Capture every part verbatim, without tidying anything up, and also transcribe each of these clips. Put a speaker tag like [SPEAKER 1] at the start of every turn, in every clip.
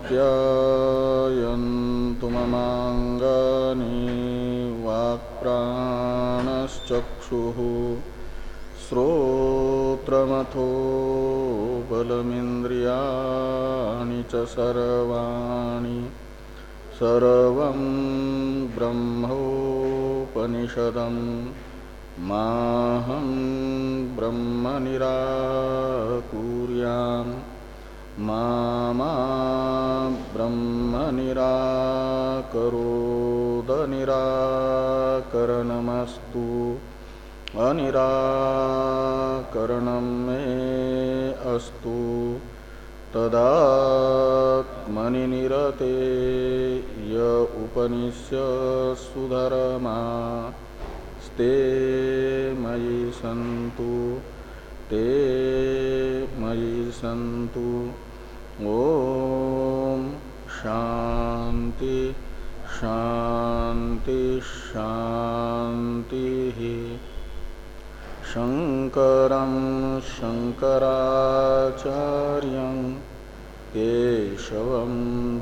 [SPEAKER 1] प्रत्ययन्तु ममाङ्गानि वाक्प्राणश्चक्षुः श्रोत्रमथो बलमिन्द्रियाणि च सर्वाणि सर्वं ब्रह्मोपनिषदम् माहं ब्रह्म निराकुर्याम् मा मा ब्रह्म निराकरोद निराकरणमस्तु अनिराकरणं मे अस्तु तदात्मनि निरते य उपनिष्यत्सु धर्मा ते मयि सन्तु ते मयि सन्तु। ओम शांति शांति शांति। शंकरं शंकराचार्यं केशवं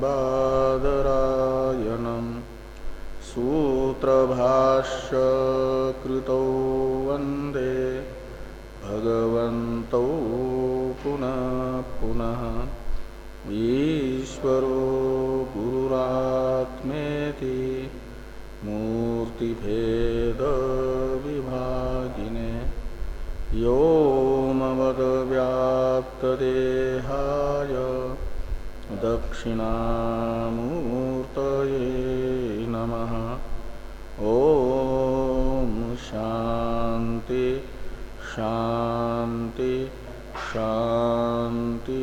[SPEAKER 1] बादरायणं सूत्रभाष्य कृतौ वन्दे भगवन्तौ पुनः पुनः। ईश्वरो गुरुरात्मेति मूर्तिभेद विभागिने व्योमवद्व्याप्तदेहाय दक्षिणामूर्तये नमः। ओम शांति शांति शांति।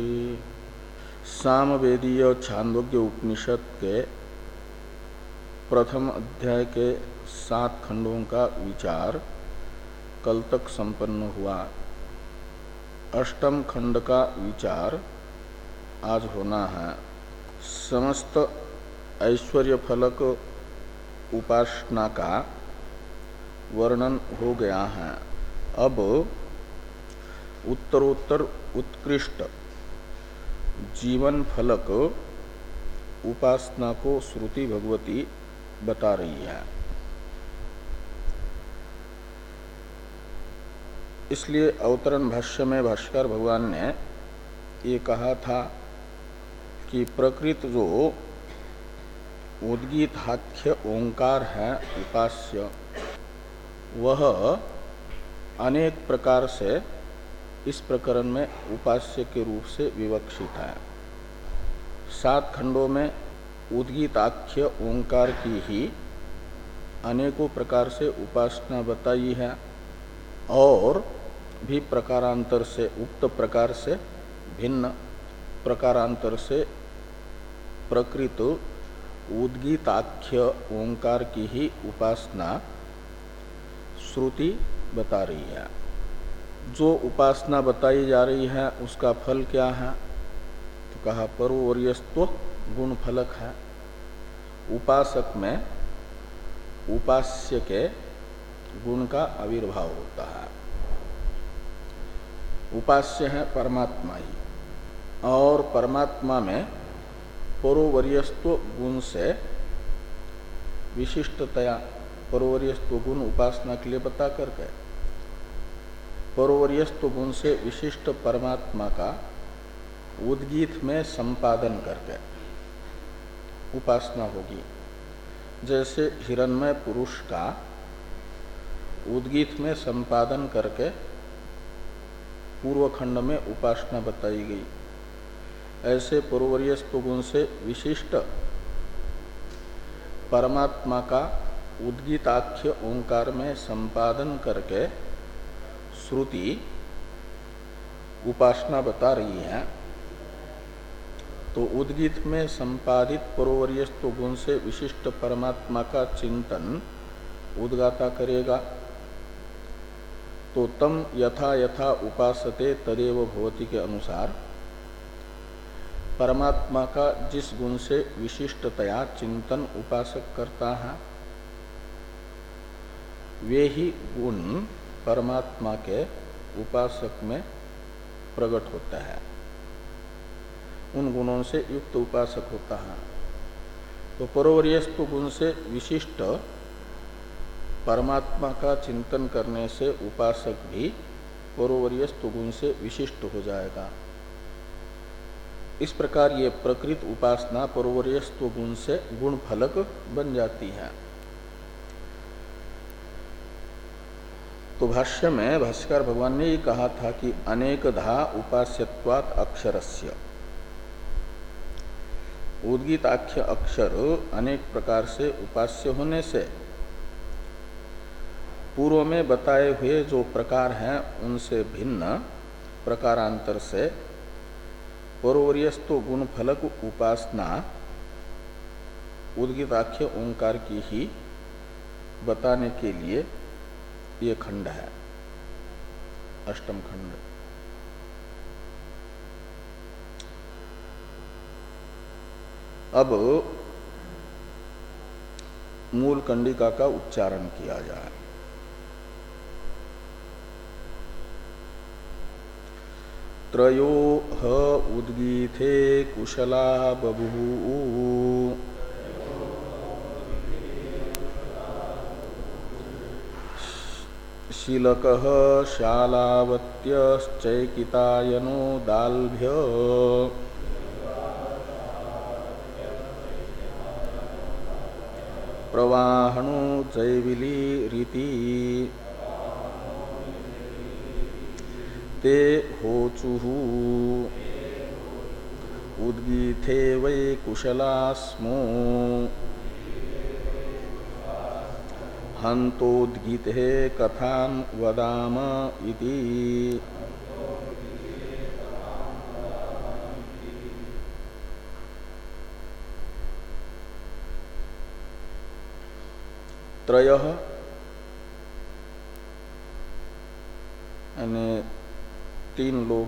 [SPEAKER 1] सामवेदीय छांदोग्य उपनिषद के प्रथम अध्याय के सात खंडों का विचार कल तक संपन्न हुआ। अष्टम खंड का विचार आज होना है। समस्त ऐश्वर्य फलक उपासना का वर्णन हो गया है। अब उत्तरोत्तर उत्कृष्ट जीवन फलक उपासना को श्रुति भगवती बता रही है। इसलिए अवतरण भाष्य में भाष्कर भगवान ने ये कहा था कि प्रकृत जो उद्गीताख्य ओंकार है उपास्य, वह अनेक प्रकार से इस प्रकरण में उपास्य के रूप से विवक्षित है। सात खंडों में उद्गीताख्य ओंकार की ही अनेकों प्रकार से उपासना बताई है और भी प्रकारांतर से उक्त प्रकार से भिन्न प्रकारांतर से प्रकृत उद्गीताख्य ओंकार की ही उपासना श्रुति बता रही है। जो उपासना बताई जा रही है उसका फल क्या है? तो कहा परोवर्यस्त्व गुण फलक है। उपासक में उपास्य के गुण का आविर्भाव होता है। उपास्य है परमात्मा ही, और परमात्मा में परोवर्यस्त्व गुण से विशिष्टतया परोवर्यस्त्व गुण उपासना के लिए बता करके परोवर्यस्त्व गुण से विशिष्ट परमात्मा का उद्गीत में संपादन करके उपासना होगी। जैसे हिरण्मय पुरुष का उद्गीत में संपादन करके पूर्व खंड में उपासना बताई गई, ऐसे परोवर्यस्त्व गुण से विशिष्ट परमात्मा का उद्गीताख्य ओंकार में संपादन करके श्रुति उपासना बता रही है। तो उद्गीत में संपादित परोवर्यस्त्व गुण से विशिष्ट परमात्मा का चिंतन उद्गाता करेगा तो तम यथा यथा उपासते तदेव भवति के अनुसार परमात्मा का जिस गुण से विशिष्टतया चिंतन उपासक करता है वे ही गुण परमात्मा के उपासक में प्रकट होता है। उन गुणों से युक्त उपासक होता है। तो परोवर्यस्व गुण से विशिष्ट परमात्मा का चिंतन करने से उपासक भी परोवर्यस्व गुण से विशिष्ट हो जाएगा। इस प्रकार ये प्रकृत उपासना परोवर्यस्व गुण से गुण फलक बन जाती है। तो भाष्य में भाष्यकार भगवान ने ये कहा था कि अनेकधा उपास्यत्वात् अक्षरस्य, उद्गीताख्य अक्षर अनेक प्रकार से उपास्य होने से पूर्व में बताए हुए जो प्रकार हैं उनसे भिन्न प्रकारांतर से परोवर्यस्तो गुण फलक उपासना उद्गीताख्य ओंकार की ही बताने के लिए ये खंड है, अष्टम खंड। अब मूल कंडिका का उच्चारण किया जाए। त्रयो ह उद्गीथे कुशला बभूवु शीलकः शालावत्यश्चैकितायनो दाल्भ्य प्रवाहणो जैविली रीति ते होचुः उद्गीथे वै कुशला स्मो हन्तोद्गीते कथां वदाम इति। त्रयः यानी तीन लोग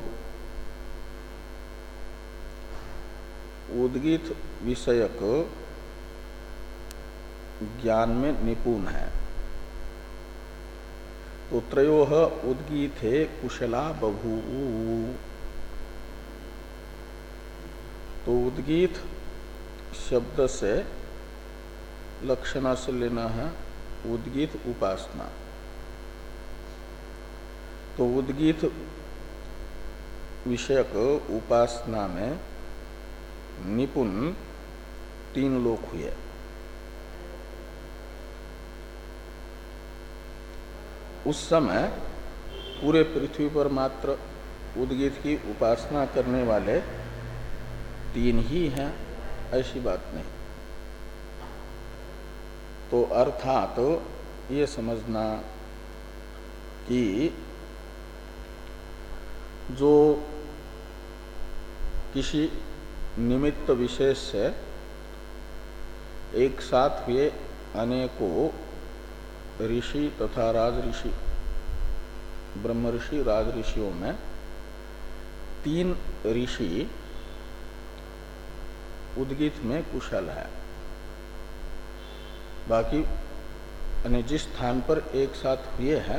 [SPEAKER 1] उद्गीत विषयक ज्ञान में निपुण है। तो त्रयोः उद्गीथे कुशला बभूवु, तो उद्गीत शब्द से लक्षणा से लेना है उद्गीत उपासना। तो उद्गीत विषयक उपासना में निपुण तीन लोग हुए। उस समय पूरे पृथ्वी पर मात्र उद्गीत की उपासना करने वाले तीन ही हैं, ऐसी बात नहीं। तो अर्थात तो ये समझना कि जो किसी निमित्त विशेष से एक साथ हुए अनेकों ऋषि तथा राजऋषि, ब्रह्म ऋषि राज ऋषियों में तीन ऋषि उद्गीत में कुशल है। बाकी यानी जिस स्थान पर एक साथ हुए हैं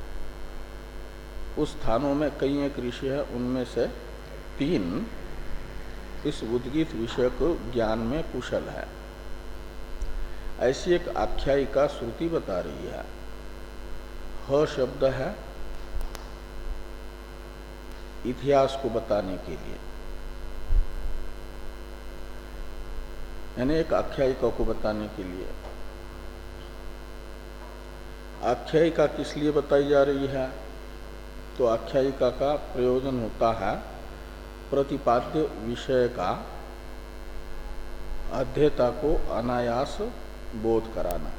[SPEAKER 1] उस स्थानों में कई एक ऋषि है, उनमें से तीन इस उद्गीत विषयक ज्ञान में कुशल है। ऐसी एक आख्यायिका श्रुति बता रही है। ह शब्द है इतिहास को बताने के लिए, यानी एक आख्यायिका को बताने के लिए। आख्यायिका किस लिए बताई जा रही है? तो आख्यायिका का प्रयोजन होता है प्रतिपाद्य विषय का अध्येता को अनायास बोध कराना।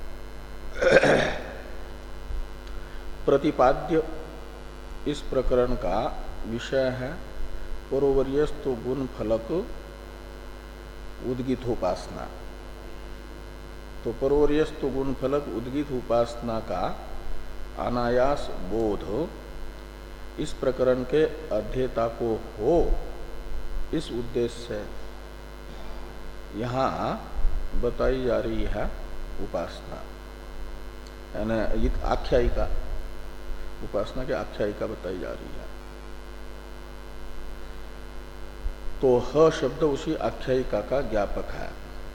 [SPEAKER 1] प्रतिपाद्य इस प्रकरण का विषय है परोवर्यस्तो गुण फलक उद्गीत उपासना। तो परोवर्यस्तो गुण फलक उद्गीत उपासना का अनायास बोध इस प्रकरण के अध्येता को हो, इस उद्देश्य से यहाँ बताई जा रही है उपासना, यानी आख्यायिका। उपासना के आख्यायिका बताई जा रही है। तो ह शब्द उसी आख्यायिका का ज्ञापक है।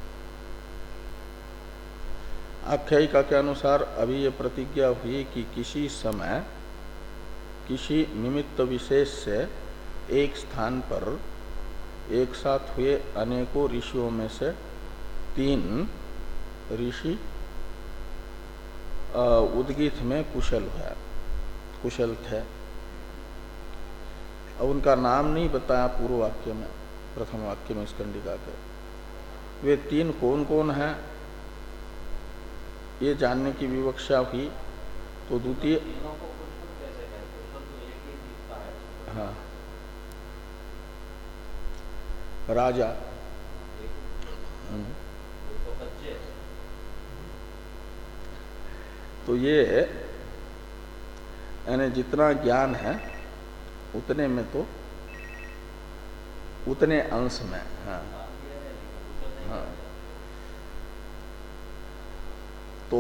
[SPEAKER 1] आख्यायिका के अनुसार अभी ये प्रतिज्ञा हुई कि किसी समय किसी निमित्त विशेष से एक स्थान पर एक साथ हुए अनेकों ऋषियों में से तीन ऋषि उद्गीत में कुशल है कुशल थे। अब उनका नाम नहीं बताया पूर्व वाक्य में, प्रथम वाक्य में स्कंडिका के। वे तीन कौन कौन हैं ये जानने की विवक्षा हुई। तो द्वितीय हाँ राजा तो ये यानी जितना ज्ञान है उतने में तो उतने अंश में हाँ हाँ तो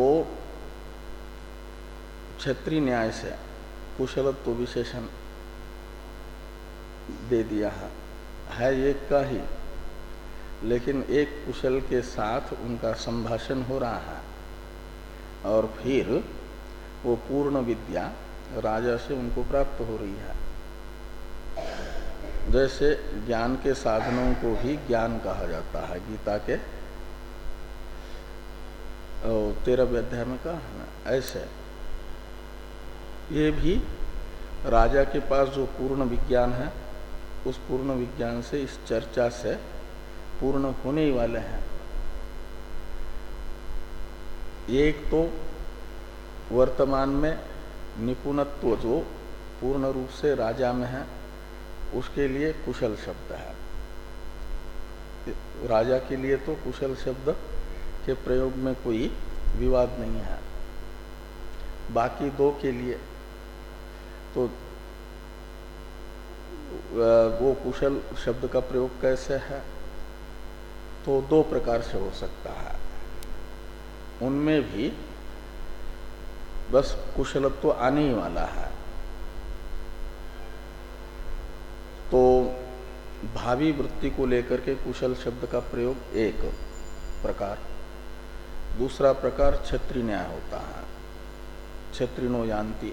[SPEAKER 1] क्षत्रिय न्याय से कुशलत्व विशेषण दे दिया है, है एक का ही, लेकिन एक कुशल के साथ उनका संभाषण हो रहा है और फिर वो पूर्ण विद्या राजा से उनको प्राप्त हो रही है। जैसे ज्ञान के साधनों को भी ज्ञान कहा जाता है, गीता के तेरहवें अध्याय में कहा है ना, ऐसे ये भी राजा के पास जो पूर्ण विज्ञान है उस पूर्ण विज्ञान से इस चर्चा से पूर्ण होने ही वाले हैं। एक तो वर्तमान में निपुणत्व जो पूर्ण रूप से राजा में है उसके लिए कुशल शब्द है। राजा के लिए तो कुशल शब्द के प्रयोग में कोई विवाद नहीं है। बाकी दो के लिए तो वो कुशल शब्द का प्रयोग कैसे है, तो दो प्रकार से हो सकता है। उनमें भी बस कुशलत्व तो आने ही वाला है। तो भावी वृत्ति को लेकर के कुशल शब्द का प्रयोग एक प्रकार, दूसरा प्रकार क्षत्रिय न्याय होता है, क्षत्रिनो यान्ति।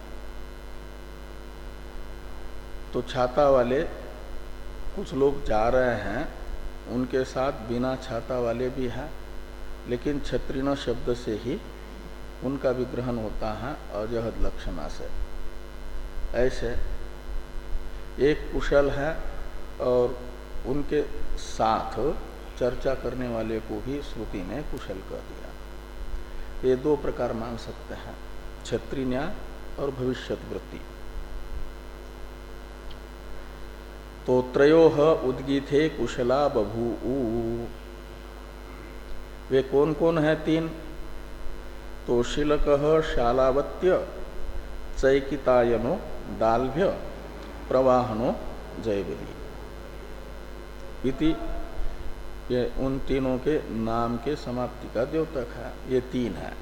[SPEAKER 1] तो छाता वाले कुछ लोग जा रहे हैं, उनके साथ बिना छाता वाले भी हैं, लेकिन क्षत्रिय शब्द से ही उनका विग्रहण होता है अजहद लक्षणा से। ऐसे एक कुशल है और उनके साथ चर्चा करने वाले को भी श्रुति ने कुशल कर दिया। ये दो प्रकार मान सकते हैं, क्षत्रिय न्याय और भविष्यत वृत्ति। तो त्रयोः उद्गीथे कुशला बभूवु। वे कौन कौन है तीन? तो शिलकः शालावत्य चैकितायनो दाल्भ्य प्रवाहनो जयवली इति। ये उन तीनों के नाम के समाप्ति का द्योतक है। ये तीन है।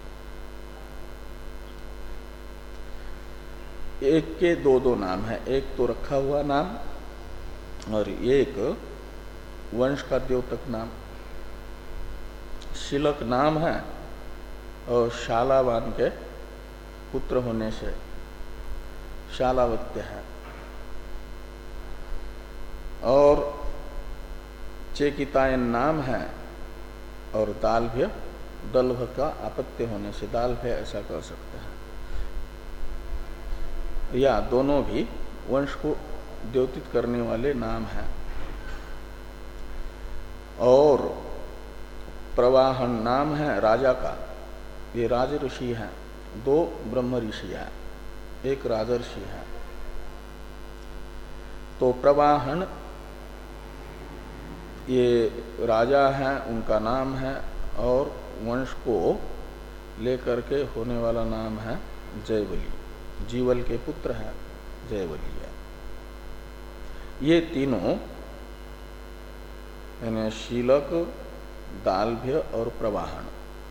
[SPEAKER 1] एक के दो दो नाम है, एक तो रखा हुआ नाम और एक वंश का द्योतक नाम। शिलक नाम है और शालावान के पुत्र होने से शालावत्य है, और चेकितायन नाम है और दाल्भ्य दल्भ का अपत्य होने से दाल्भ्य ऐसा कह सकते हैं। या दोनों भी वंश को द्योतित करने वाले नाम हैं। और प्रवाहन नाम है राजा का, ये राज ऋषि हैं। दो ब्रह्म ऋषि हैं, एक राजर्षि है। तो प्रवाहन ये राजा हैं, उनका नाम है, और वंश को लेकर के होने वाला नाम है जयवली, जीवल के पुत्र हैं जयवली है। ये तीनों यानी शीलक, दाल्भ्य और प्रवाहन,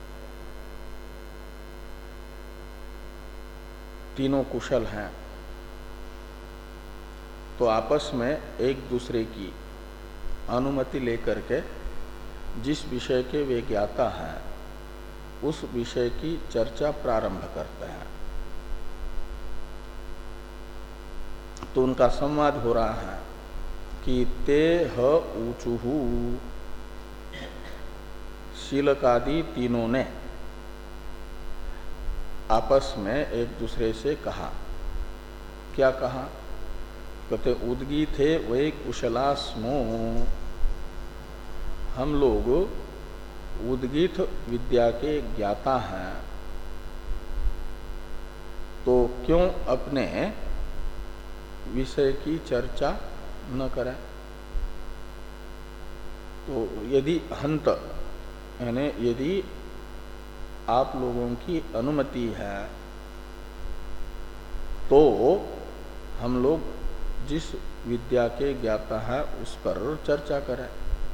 [SPEAKER 1] तीनों कुशल हैं। तो आपस में एक दूसरे की अनुमति लेकर के जिस विषय के वे ज्ञाता हैं उस विषय की चर्चा प्रारंभ करते हैं। तो उनका संवाद हो रहा है कि ते ह ऊचुहु, शीलकादि तीनों ने आपस में एक दूसरे से कहा। क्या कहा? कहते उद्गीथे वै कुशलास्मो, हम लोग उद्गीत विद्या के ज्ञाता हैं, तो क्यों अपने विषय की चर्चा न करें। तो यदि हंत यानी यदि आप लोगों की अनुमति है तो हम लोग जिस विद्या के ज्ञाता है उस पर चर्चा करें।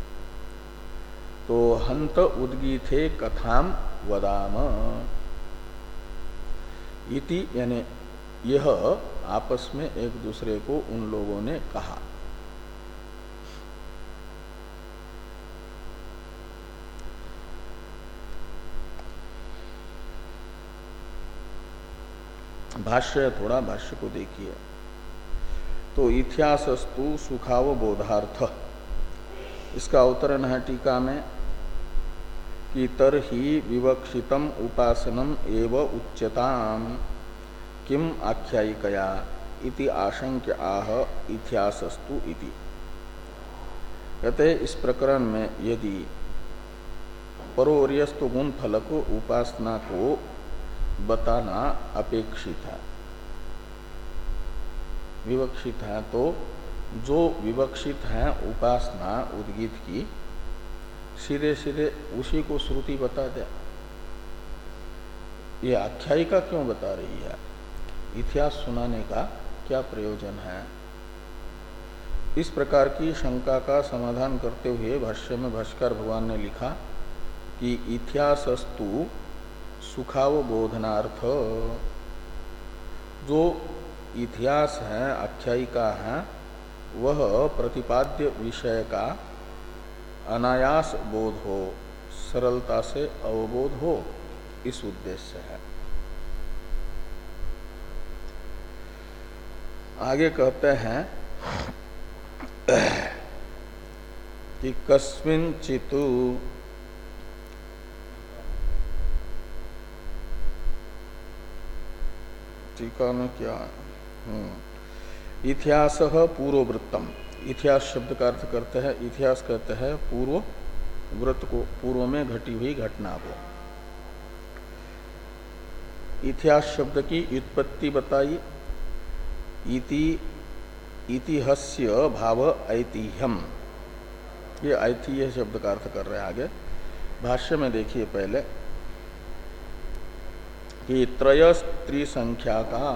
[SPEAKER 1] तो हंत उद्गीथे कथाम वदाम इति, यानी यह आपस में एक दूसरे को उन लोगों ने कहा। भाष्य थोड़ा भाष्य को देखिए। तो इतिहासस्तु सुखावबोधार्थ, इसका अवतरण है टीका में कि तरहि विवक्षितम उपासनम एव उच्यताम किम आख्यायिकया इति आशंक्य आह इतिहासस्तु इति। कहते इस प्रकरण में यदि परोर्यस्तु गुण फलक उपासना को बताना अपेक्षित है, विवक्षित है, तो जो विवक्षित है उपासना उद्गीत की, सीधे सीधे उसी को श्रुति बता दे। ये आख्यायिका क्यों बता रही है? इतिहास सुनाने का क्या प्रयोजन है? इस प्रकार की शंका का समाधान करते हुए भाष्य में भाष्कर भगवान ने लिखा कि इतिहासस्तु सुखावबोधनार्थ, जो इतिहास है, आख्यायिका है, वह प्रतिपाद्य विषय का अनायास बोध हो, सरलता से अवबोध हो, इस उद्देश्य है। आगे कहते हैं कि कस्मिंचितु टीका में क्या इतिहास पूर्ववृत्तम, इतिहास शब्द का अर्थ करते हैं, इतिहास कहते हैं पूर्व व्रत को, पूर्व में घटी हुई घटना को। इतिहास शब्द की उत्पत्ति बताई। इति इतिहस्य भाव ऐतिह्यम, ये ऐतिह्य शब्द का अर्थ कर रहे हैं। आगे भाष्य में देखिए पहले कि त्रय स्त्री संख्या का,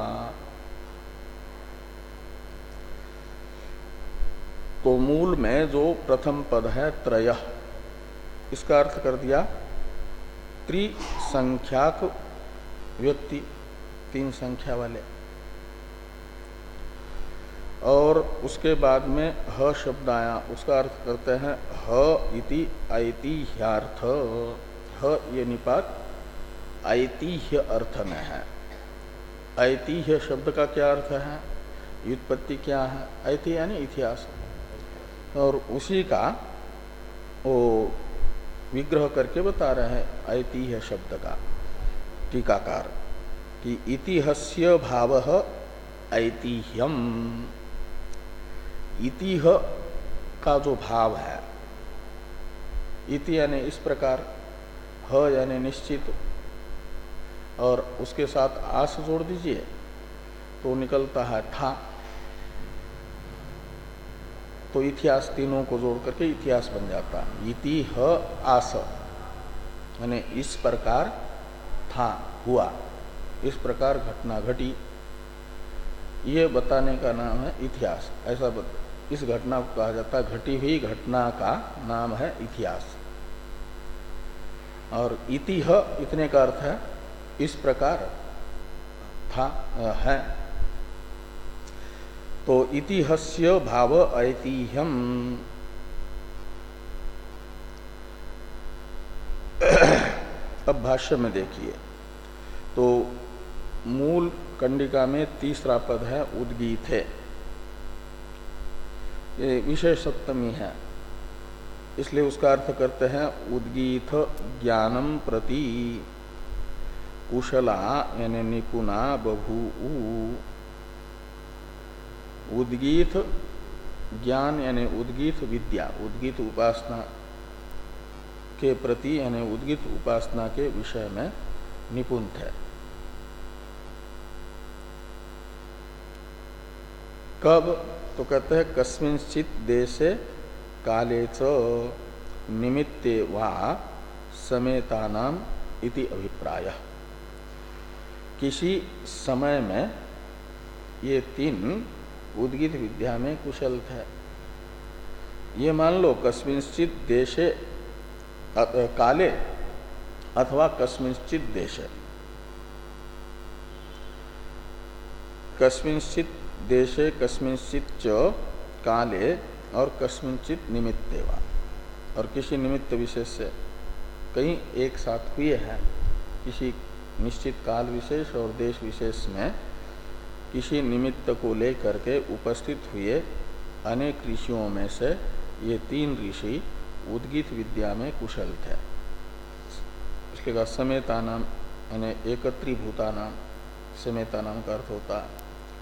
[SPEAKER 1] तो मूल में जो प्रथम पद है त्रय, इसका अर्थ कर दिया त्रिसंख्याक व्यक्ति, तीन संख्या वाले। और उसके बाद में ह शब्द आया, उसका अर्थ करते हैं ह इति ऐतिह्यार्थ। ह ये निपात ऐतिह्य अर्थ में है। ऐतिह्य शब्द का क्या अर्थ है? व्युत्पत्ति क्या है? ऐति यानी इतिहास, और उसी का वो विग्रह करके बता रहे हैं ऐतिह्य शब्द का टीकाकार कि इतिहस्य भावः ऐतिह्यम। इतिह का जो भाव है, इति यानी इस प्रकार, ह यानी निश्चित, और उसके साथ आस जोड़ दीजिए तो निकलता है था। तो इतिहास तीनों को जोड़ करके इतिहास बन जाता है। इति ह आस यानी इस प्रकार था, हुआ, इस प्रकार घटना घटी, ये बताने का नाम है इतिहास। ऐसा बत, इस घटना को कहा जाता है, घटी हुई घटना का नाम है इतिहास। और इतिह इतने का अर्थ है इस प्रकार था, है। तो इतिहस्य भाव ऐतिह्यम, अब भाष्य में देखिए, तो मूल कंडिका में तीसरा पद है उद्गीत है, ये विशेष सप्तमी है, इसलिए उसका अर्थ करते हैं उद्गीत ज्ञानम प्रति कुशला यानी निपुणा बभू। उद्गीत ज्ञान यानी उद्गीत विद्या, उद्गीत उपासना के प्रति यानी उद्गीत उपासना के विषय में निपुण थे। कब? तो कहते हैं कस्मिंश्चित देशे काले च निमित्ते वा समेतानाम इति अभिप्राय। किसी समय में ये तीन उद्गीत विद्या में कुशल थे। ये मान लो कस्मिंश्चित देशे काले अथवा कस्मिंश्चित देशे, कस्मिंश्चित देशे कस्मिंश्चित च काले और कस्मिंचित निमित्ते वा, और किसी निमित्त विशेष से कहीं एक साथ हुए हैं, किसी निश्चित काल विशेष और देश विशेष में किसी निमित्त को लेकर के उपस्थित हुए अनेक ऋषियों में से ये तीन ऋषि उद्गीत विद्या में कुशल थे। इसके बाद समेता नाम यानी एकत्रीभूता नाम, समेता नाम का अर्थ होता है।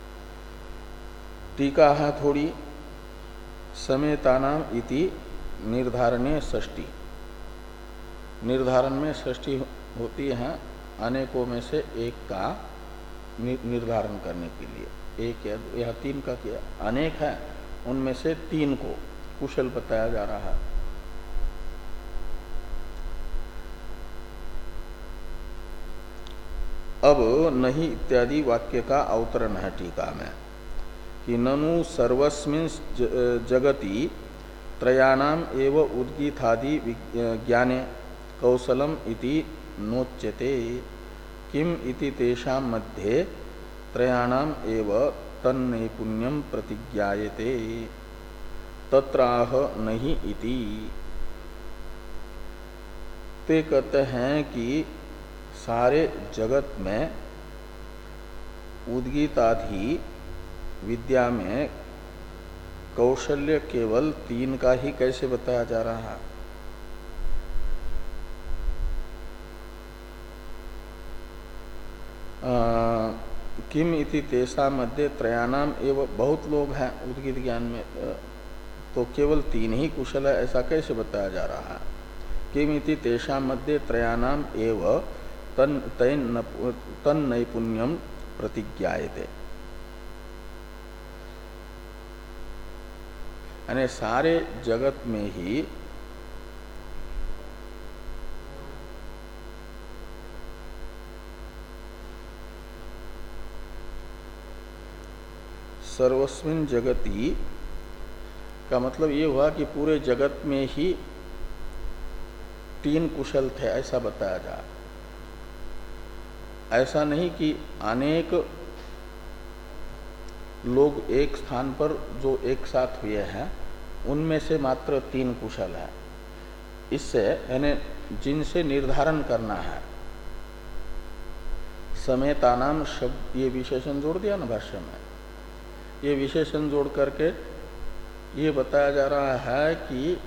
[SPEAKER 1] टीका है थोड़ी, समेता नाम इति निर्धारणे षष्ठी, निर्धारण में षष्ठी होती है अनेकों में से एक का निर्धारण करने के लिए। एक या, या तीन का क्या अनेक है, उनमें से तीन को कुशल बताया जा रहा है। अब नहीं इत्यादि वाक्य का अवतरण है टीका में कि ननु सर्वस्मिन् जगति त्रयाणाम एव उद्गीतादि ज्ञाने कौशलम इति नोच्यते, किम इति तेषां मध्ये त्रयाणाम एव तन्नैपुण्यम प्रतिज्ञायते तत्राह नहीं इति। ते कहते हैं कि सारे जगत में उद्गीतादि विद्या में कौशल्य केवल तीन का ही कैसे बताया जा रहा है? किम इति तेषां मध्ये त्रयाणाम एव, बहुत लोग हैं उद्गीत ज्ञान में, तो केवल तीन ही कुशल है ऐसा कैसे बताया जा रहा है? किम इति तेषां मध्ये त्रयाणाम एव तन तैन तन नैपुण्यम प्रतिज्ञायते, यानी सारे जगत में ही सर्वस्मिन् जगति का मतलब ये हुआ कि पूरे जगत में ही तीन कुशल थे ऐसा बताया जा। ऐसा नहीं कि अनेक लोग एक स्थान पर जो एक साथ हुए हैं उनमें से मात्र तीन कुशल है। इससे यानी जिनसे निर्धारण करना है, समेतानाम शब्द ये विशेषण जोड़ दिया ना भाष्य में, ये विशेषण जोड़ करके ये बताया जा रहा है कि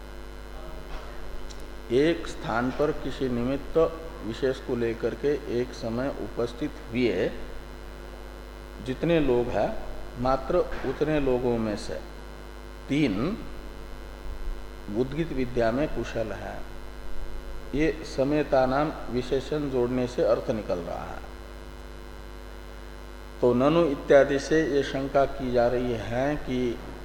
[SPEAKER 1] एक स्थान पर किसी निमित्त विशेष को लेकर के एक समय उपस्थित हुए जितने लोग हैं मात्र उतने लोगों में से तीन उद्गीत विद्या में कुशल है। ये समेता नाम विशेषण जोड़ने से अर्थ निकल रहा है। तो ननु इत्यादि से ये शंका की जा रही है कि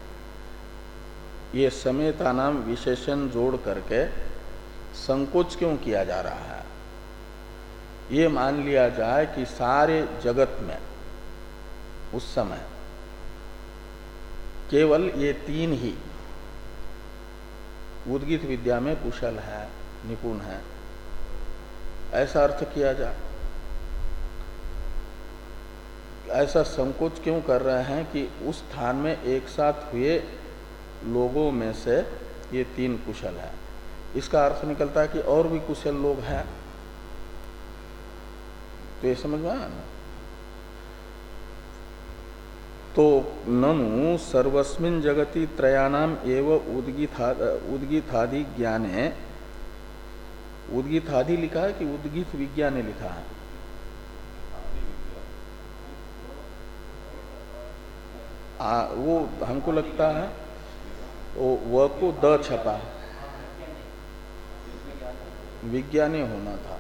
[SPEAKER 1] ये समेता नाम विशेषण जोड़ करके संकोच क्यों किया जा रहा है? ये मान लिया जाए कि सारे जगत में उस समय केवल ये तीन ही उद्गीत विद्या में कुशल है, निपुण है, ऐसा अर्थ किया जाए। ऐसा संकोच क्यों कर रहे हैं कि उस स्थान में एक साथ हुए लोगों में से ये तीन कुशल है। इसका अर्थ निकलता है कि और भी कुशल लोग हैं, तो ये समझ में आया ना। तो ननु सर्वस्मिन् जगति त्रयाणाम एव उद्गीता उद्गीतादि ज्ञाने, उद्गीतादि लिखा है कि उद्गीत विज्ञाने लिखा है? आ, वो हमको लगता है वो व को द छपा, विज्ञाने होना था।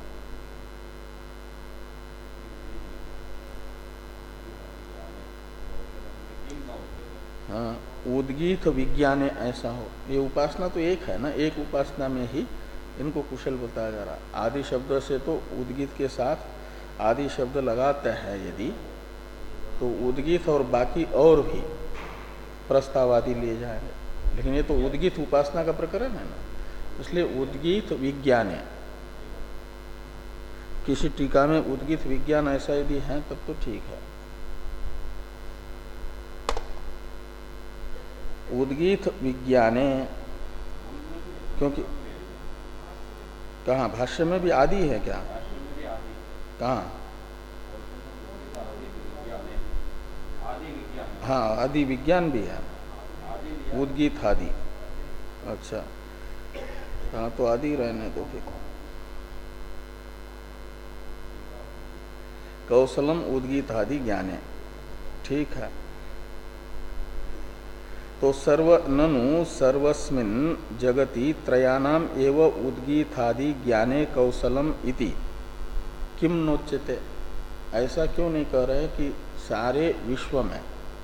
[SPEAKER 1] हाँ, उद्गीत विज्ञाने ऐसा हो। ये उपासना तो एक है ना, एक उपासना में ही इनको कुशल बताया जा रहा। आदि शब्द से तो उद्गीत के साथ आदि शब्द लगाते हैं यदि, तो उद्गीत और बाकी और भी प्रस्तावादि लिए जाएंगे, लेकिन ये तो उद्गीत उपासना का प्रकरण है ना, इसलिए उद्गीत विज्ञान है। किसी टीका में उद्गीत विज्ञान ऐसा यदि है तब तो ठीक है। उद्गीत विज्ञाने, क्योंकि कहाँ भाष्य में भी आदि है क्या? कहाँ? हाँ, आदि विज्ञान भी है, उद्गीत आदि। अच्छा, हाँ तो आदि रहने दो फिर। कौशलम उद्गीत आदि ज्ञाने, ठीक है। तो सर्व ननु सर्वस्मिन् जगति त्रयाणाम एव उद्गीतादि ज्ञाने कौशलम इति किम नोच्यते। ऐसा क्यों नहीं कह रहे कि सारे विश्व में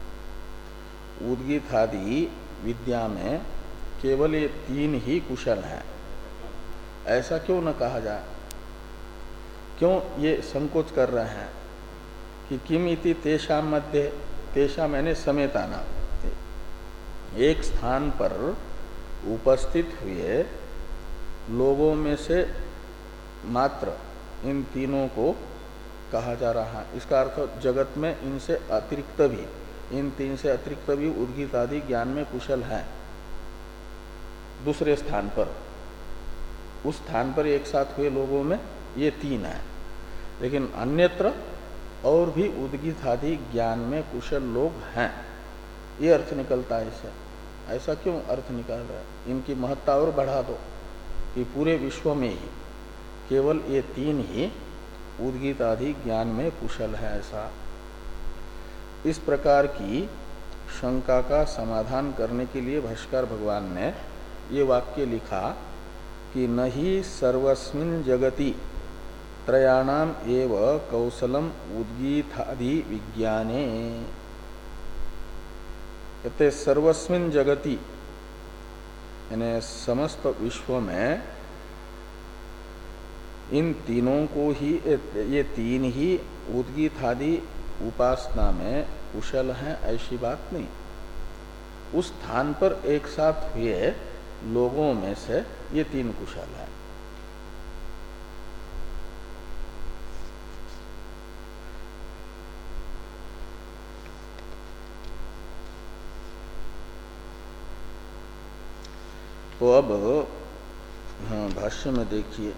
[SPEAKER 1] उद्गीतादि विद्या में केवल ये तीन ही कुशल हैं, ऐसा क्यों न कहा जाए? क्यों ये संकोच कर रहे हैं कि किम इति तेषां मध्य, तेषां मैंने समेताना, एक स्थान पर उपस्थित हुए लोगों में से मात्र इन तीनों को कहा जा रहा है। इसका अर्थ जगत में इनसे अतिरिक्त भी, इन तीन से अतिरिक्त भी उद्गीत आदि ज्ञान में कुशल हैं दूसरे स्थान पर। उस स्थान पर एक साथ हुए लोगों में ये तीन है, लेकिन अन्यत्र और भी उद्गीत आदि ज्ञान में कुशल लोग हैं। ये अर्थ निकलता है इससे। ऐसा क्यों अर्थ निकाल रहा है? इनकी महत्ता और बढ़ा दो कि पूरे विश्व में ही केवल ये तीन ही उद्गीत आदि ज्ञान में कुशल है। ऐसा इस प्रकार की शंका का समाधान करने के लिए भाष्यकार भगवान ने ये वाक्य लिखा कि नहि सर्वस्मिन् जगति त्रयाणाम एव कौशलम उद्गीतादि विज्ञाने। कहते सर्वस्मिन् जगति यानी समस्त विश्व में इन तीनों को ही, ये तीन ही उद्गीत आदि उपासना में कुशल हैं, ऐसी बात नहीं। उस स्थान पर एक साथ हुए लोगों में से ये तीन कुशल हैं। तो अब हाँ भाष्य में देखिए,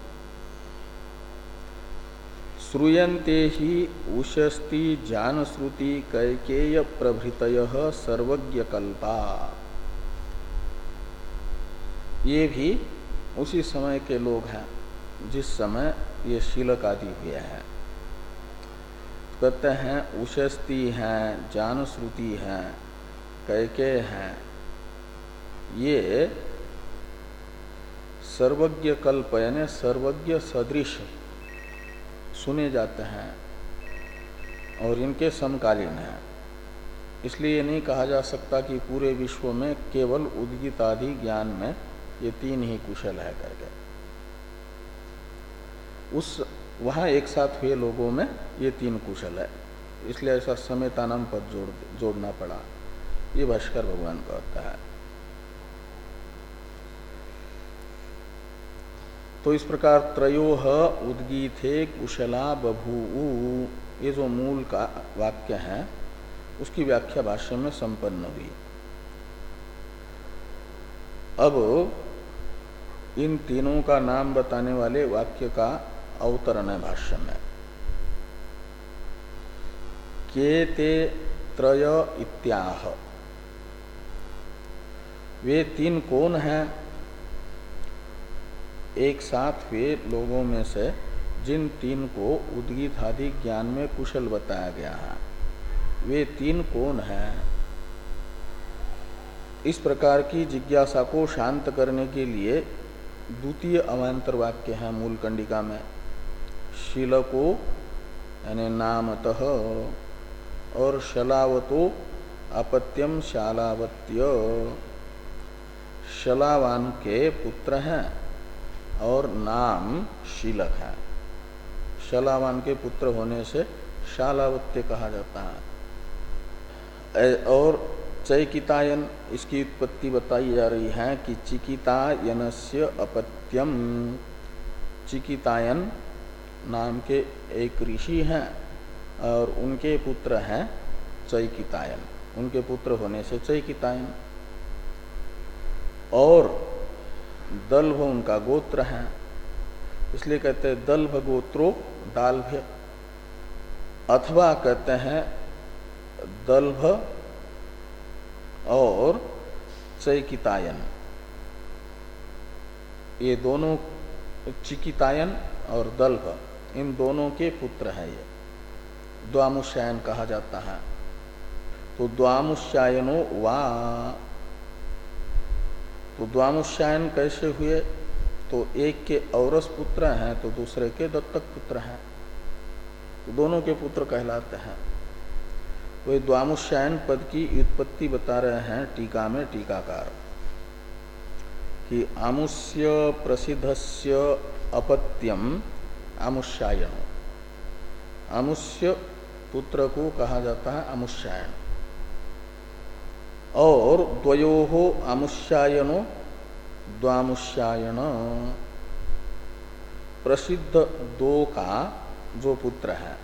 [SPEAKER 1] श्रूयन्ते ही उशस्ति जानश्रुति कैकेय प्रभृतयः सर्वज्ञकल्पा। ये भी उसी समय के लोग हैं जिस समय ये शीलक आदि हुए हैं। कहते हैं उशस्ति हैं, जानश्रुति हैं, कैकेय हैं, ये सर्वज्ञ कल्प यानी सर्वज्ञ सदृश सुने जाते हैं और इनके समकालीन हैं। इसलिए नहीं कहा जा सकता कि पूरे विश्व में केवल उद्गीत आदि ज्ञान में ये तीन ही कुशल है करके। उस वहाँ एक साथ हुए लोगों में ये तीन कुशल है, इसलिए ऐसा समेतानम पद जोड़ जोड़ना पड़ा। ये भाष्कर भगवान कहता है। तो इस प्रकार त्रयोह उद्गीथे कुशला बभूवु, ये जो मूल का वाक्य है उसकी व्याख्या भाष्य में संपन्न हुई। अब इन तीनों का नाम बताने वाले वाक्य का अवतरण है भाष्य में। के ते त्रय इत्याह। वे तीन कौन हैं? एक साथ वे लोगों में से जिन तीन को उद्गीत आदि ज्ञान में कुशल बताया गया है, वे तीन कौन हैं? इस प्रकार की जिज्ञासा को शांत करने के लिए द्वितीय अवान्तर वाक्य है मूल कंडिका में। शीलको यानी नामतः और शलावतो अपत्यम शालावत्य, शलावान के पुत्र हैं और नाम शीलक है। शलावान के पुत्र होने से शालावत्य कहा जाता है। और चैकितायन, इसकी उत्पत्ति बताई जा रही है कि चिकितायनस्य अपत्यम, चिकितायन नाम के एक ऋषि हैं और उनके पुत्र हैं चैकितायन, उनके पुत्र होने से चैकितायन। और दल्भ उनका गोत्र है, इसलिए कहते हैं दल्भ गोत्रो दाल्भ्य, अथवा कहते हैं दल्भ और चैकितायन, ये दोनों चिकितायन और दल्भ इन दोनों के पुत्र हैं। ये द्वामुष्यायन कहा जाता है। तो द्वामुष्यायनो वा, तो द्वामुष्यायन कैसे हुए? तो एक के औरस पुत्र हैं तो दूसरे के दत्तक पुत्र हैं, तो दोनों के पुत्र कहलाते हैं। वे द्वामुष्यायन पद की उत्पत्ति बता रहे हैं टीका में टीकाकार कि आमुष्य प्रसिद्धस्य अपत्यम आमुष्यायन, आमुष्य पुत्र को कहा जाता है आमुष्यायन। और द्वयोः आमुष्यायनो द्वामुष्यायन, प्रसिद्ध दो का जो पुत्र है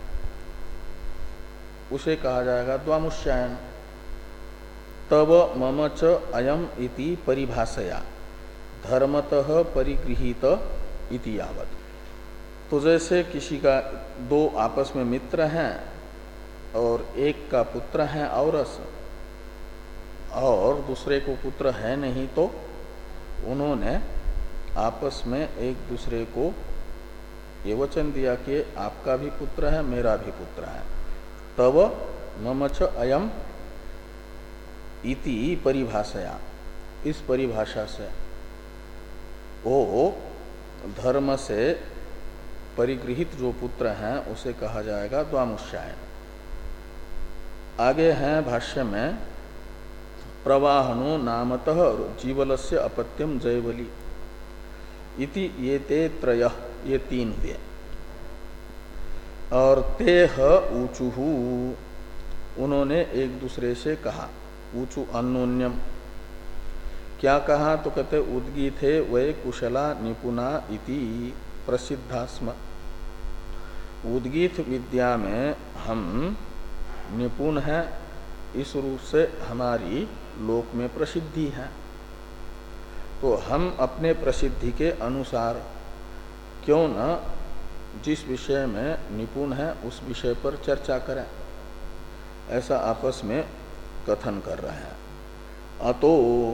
[SPEAKER 1] उसे कहा जाएगा द्वामुष्यायन। तब मम च अयम इति परिभाषया धर्मतः परिगृहीत इति यावत्। तो जैसे किसी का दो आपस में मित्र हैं और एक का पुत्र है औरस और दूसरे को पुत्र है नहीं, तो उन्होंने आपस में एक दूसरे को ये वचन दिया कि आपका भी पुत्र है मेरा भी पुत्र है। तब मम च अयम इति परिभाषया, इस परिभाषा से वो धर्म से परिगृहित जो पुत्र हैं उसे कहा जाएगा द्वामुष्यायन। आगे हैं भाष्य में प्रवाहनो नामतः जीवलस्य अपत्यम जयवली इति ये ते त्रय, ये तीन हुए। और तेह ऊचुहु, उन्होंने एक दूसरे से कहा, ऊचु अन्योन्यम, क्या कहा? तो कहते उद्गीत है वै कुशला निपुणा इति प्रसिद्धास्म। उद्गीत विद्या में हम निपुण हैं, इस रूप से हमारी लोक में प्रसिद्धि है। तो हम अपने प्रसिद्धि के अनुसार क्यों न जिस विषय में निपुण है उस विषय पर चर्चा करें, ऐसा आपस में कथन कर रहे हैं। अतो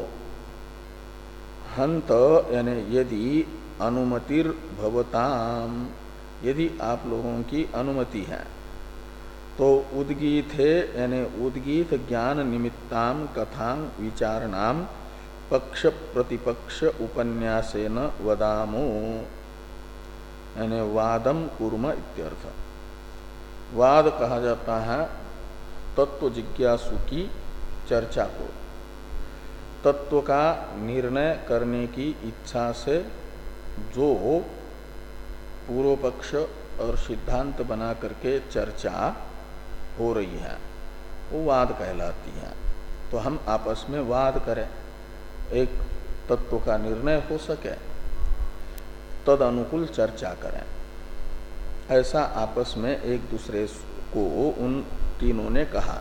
[SPEAKER 1] हंत यानी यदि अनुमतिर भवताम, यदि आप लोगों की अनुमति है तो उद्गीत है यानी उद्गीत ज्ञान निमित्ताम कथां विचारणाम पक्ष प्रतिपक्ष उपन्यासेन वदामो, यानी वादम कुर्म इत्यर्थ। वाद कहा जाता है तत्व जिज्ञासु की चर्चा को, तत्व का निर्णय करने की इच्छा से जो पूर्व पक्ष और सिद्धांत बना करके चर्चा हो रही है वो वाद कहलाती है। तो हम आपस में वाद करें, एक तत्व का निर्णय हो सके, तद अनुकूल चर्चा करें, ऐसा आपस में एक दूसरे को उन तीनों ने कहा।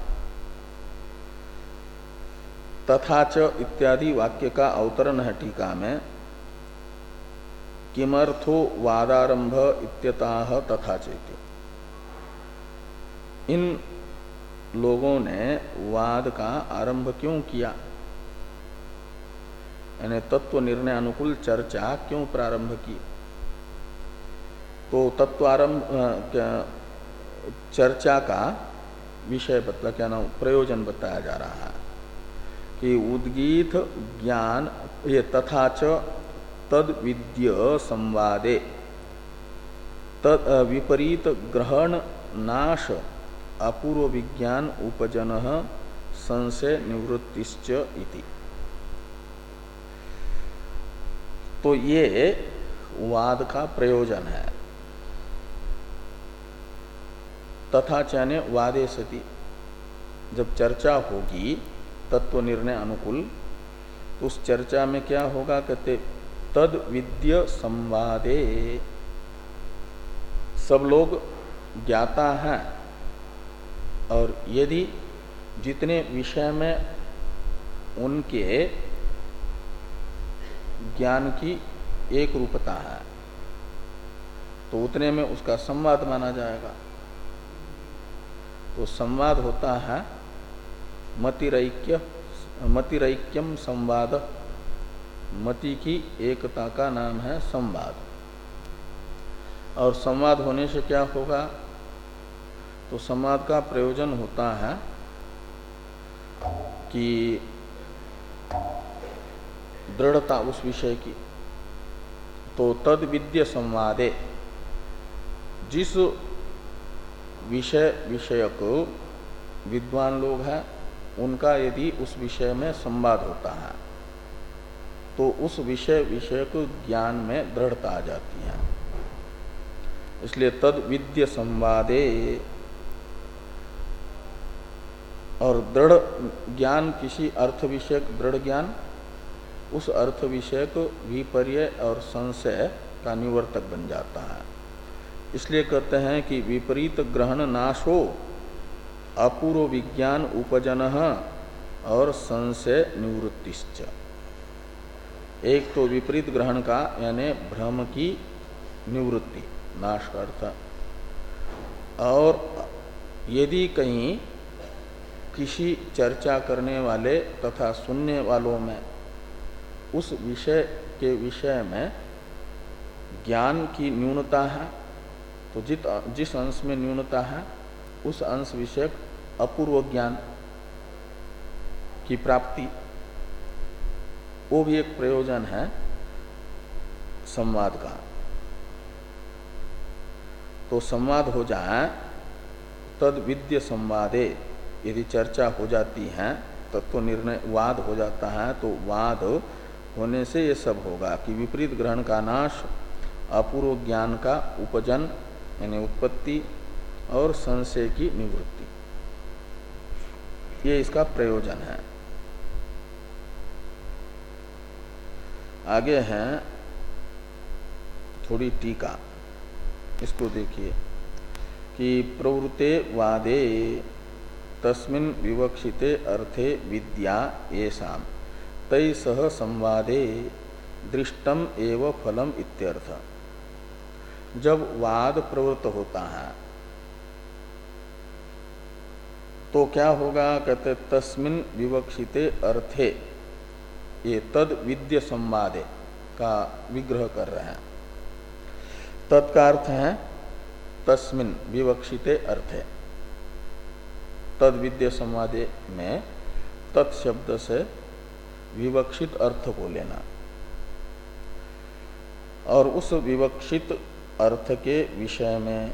[SPEAKER 1] तथा च इत्यादि वाक्य का अवतरण है टीका में, किमर्थो वादारंभ इत्यताह तथा चेति। इन लोगों ने वाद का आरंभ क्यों किया, यानी तत्व निर्णय अनुकूल चर्चा क्यों प्रारंभ की। तो तत्व आरंभ चर्चा का विषय बतला क्या नाम प्रयोजन बताया जा रहा है कि उद्गीत ज्ञान ये तथा च तद विद्य संवादे तद विपरीत ग्रहण नाश अपूर्व विज्ञान उपजन संशय निवृत्तिश्च इति। तो ये वाद का प्रयोजन है। तथा चाने वादे सति, जब चर्चा होगी तत्व निर्णय अनुकूल तो उस चर्चा में क्या होगा, कहते तद विद्य संवादे, सब लोग ज्ञाता हैं और यदि जितने विषय में उनके ज्ञान की एक रूपता है तो उतने में उसका संवाद माना जाएगा। तो संवाद होता है मतिरैक्य मतिरैक्यम संवाद, मति की एकता का नाम है संवाद। और संवाद होने से क्या होगा, तो संवाद का प्रयोजन होता है कि दृढ़ता उस विषय की। तो तद विद्य संवादे, जिस विषय विषयक विद्वान लोग हैं उनका यदि उस विषय में संवाद होता है तो उस विषय विषयक ज्ञान में दृढ़ता आ जाती है। इसलिए तद विद्य संवादे, और दृढ़ ज्ञान किसी अर्थ विषयक दृढ़ ज्ञान उस अर्थ विषयक विपर्य और संशय का निवर्तक बन जाता है। इसलिए कहते हैं कि विपरीत ग्रहण नाशो अपूर्व विज्ञान उपजन और संशय निवृत्तिश्च। एक तो विपरीत ग्रहण का यानी भ्रम की निवृत्ति, नाश का अर्थ। और यदि कहीं किसी चर्चा करने वाले तथा सुनने वालों में उस विषय के विषय में ज्ञान की न्यूनता है तो जित जिस अंश में न्यूनता है उस अंश विषयक अपूर्व ज्ञान की प्राप्ति, वो भी एक प्रयोजन है संवाद का। तो संवाद हो जाए तद विद्य संवादे, यदि चर्चा हो जाती है तत्व निर्णय वाद हो जाता है तो वाद होने से ये सब होगा कि विपरीत ग्रहण का नाश, अपूर्व ज्ञान का उपजन यानी उत्पत्ति और संशय की निवृत्ति, ये इसका प्रयोजन है। आगे है थोड़ी टीका, इसको देखिए कि प्रवृत्ते वादे तस्मिन् विवक्षिते अर्थे विद्या येषां तै सह संवादे दृष्टम एव फलम इत्यर्थ। जब वाद प्रवृत्त होता है तो क्या होगा, कहते तस्मिन् विवक्षिते अर्थे, ये तद विद्य संवादे का विग्रह कर रहे हैं। तत्का अर्थ है तस्मिन् विवक्षिते अर्थे, तद विद्य संवादे में तत्शब्द से विवक्षित अर्थ को लेना, और उस विवक्षित अर्थ के विषय में